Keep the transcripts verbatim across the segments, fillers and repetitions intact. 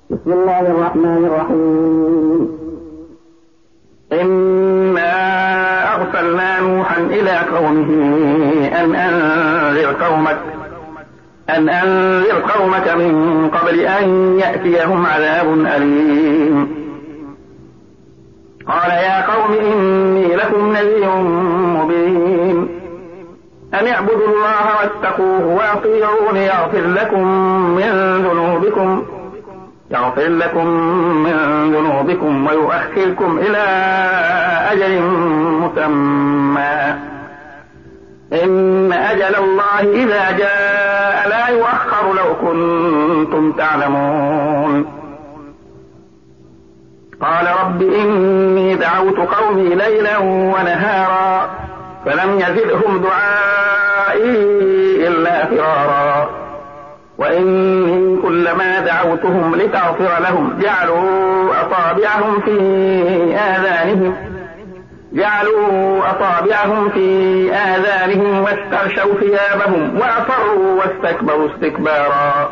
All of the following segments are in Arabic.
بسم الله الرحمن الرحيم. إنا أرسلنا نوحا إلى قومه أن أنذر قومك أن أنذر قومك من قبل أن يأتيهم عذاب أليم. قال يا قوم إني لكم نذير مبين أن اعبدوا الله واتقوه وأطيعون يغفر لكم من ذنوبكم يغفر لكم من ذنوبكم ويؤخركم إلى أجل مسمى إن أجل الله إذا جاء لا يؤخر لو كنتم تعلمون. قال رب إني دعوت قومي ليلا ونهارا فلم يزدهم دعائي إلا فرارا وإني كلما دعوتهم لتغفر لهم جعلوا أصابعهم في آذانهم جعلوا أصابعهم في آذانهم واستغشوا ثيابهم وأصروا واستكبروا استكبارا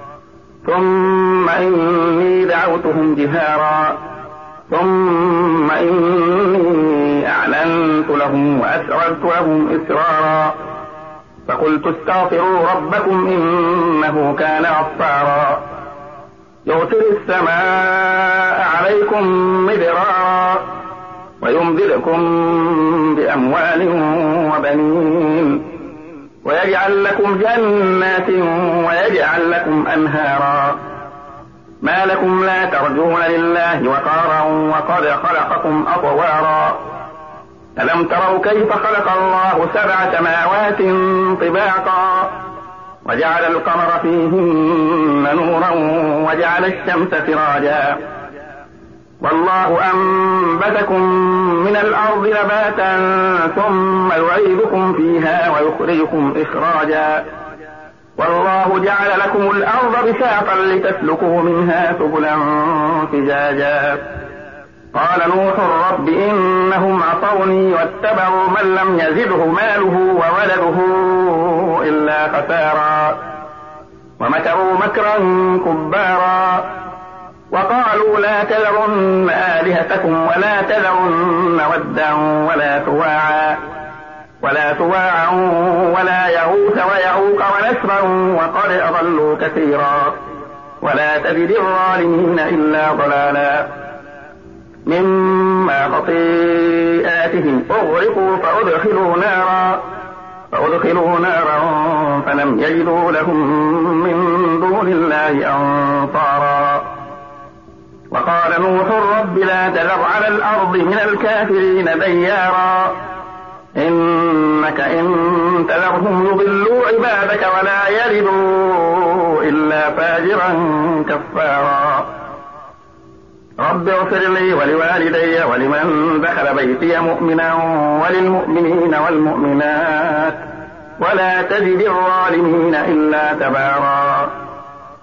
ثم إني دعوتهم جهارا ثم إني أعلنت لهم وأسررت لهم إسرارا فقلت استغفروا ربكم إنه كان غفارا يرسل السماء عليكم مدرارا ويمددكم بأموال وبنين ويجعل لكم جنات ويجعل لكم أنهارا ما لكم لا ترجون لله وقارا وقد خلقكم أطوارا ألم تروا كيف خلق الله سبع سماوات طباقا وجعل القمر فيهن نورا وجعل الشمس سراجا والله أنبتكم من الأرض نباتا ثم يعيدكم فيها ويخرجكم إخراجا والله جعل لكم الأرض بساطا لتسلكوا منها سبلا فجاجا قال نوح رب إنهم عصوني واتبعوا من لم يزده ماله وولده إلا خسارا ومكروا مكرا كبارا وقالوا لا تذرن آلهتكم ولا تذرن ودا ولا سواعا ولا سواعا ولا يغوث ويعوق ونسرا وقد أضلوا كثيرا ولا تزد الظالمين إلا ضلالا مما خطيئاتهم أغرقوا فأدخلوا نارا فأدخلوا نارا فلم يجدوا لهم من دون الله أنصارا وقال نوح رب لا تذر على الأرض من الكافرين ديارا إنك إن تذرهم يضلوا عبادك ولا يلدوا إلا فاجرا كفارا رب اغفر لي ولوالدي ولمن دخل بيتي مؤمنا وللمؤمنين والمؤمنات ولا تزد الظالمين إلا تبارا.